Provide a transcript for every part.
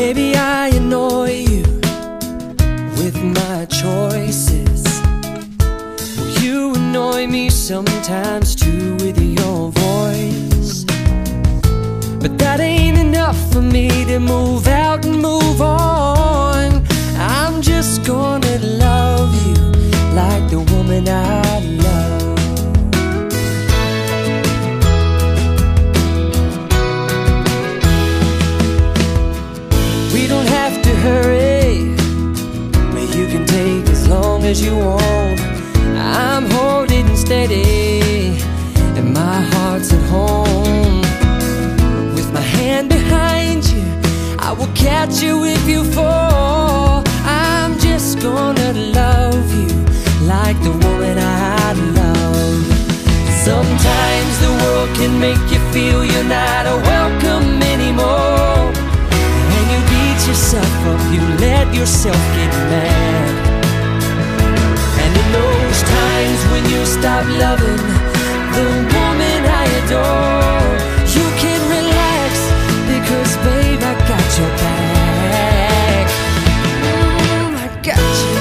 Maybe I annoy you with my choices. You annoy me sometimes too with your voice. But that ain't enough for me to move out and move on. I'm just gonna love you like the woman I love. We don't have to hurry, but you can take as long as you want. I'm holding steady and my heart's at home. With my hand behind you, I will catch you if you fall. I'm just gonna love you like the woman I love. Sometimes the world can make you feel you're not welcome anymore, and you beat yourself up, you let yourself get mad. And in those times when you stop loving the woman I adore, you can relax, because babe, I got your back. I got you.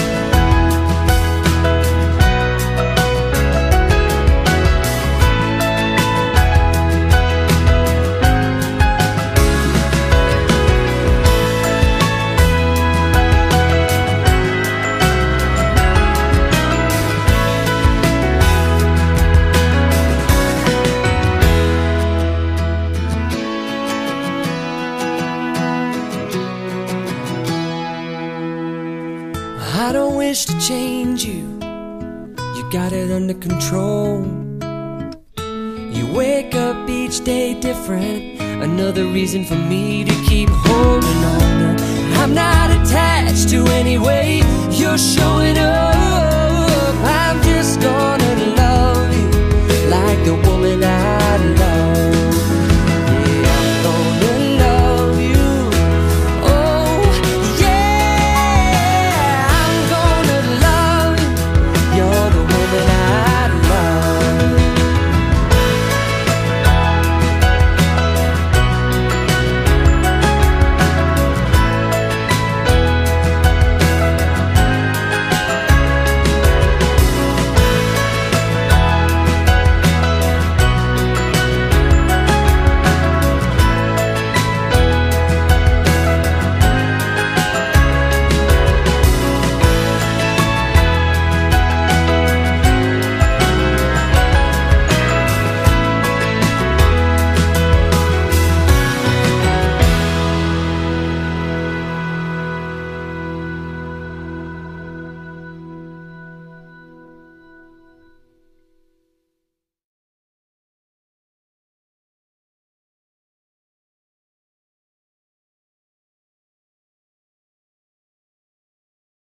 I don't wish to change you, you got it under control. You wake up each day different, another reason for me to keep holding on. I'm not attached to any way you're showing up. I'm just gonna love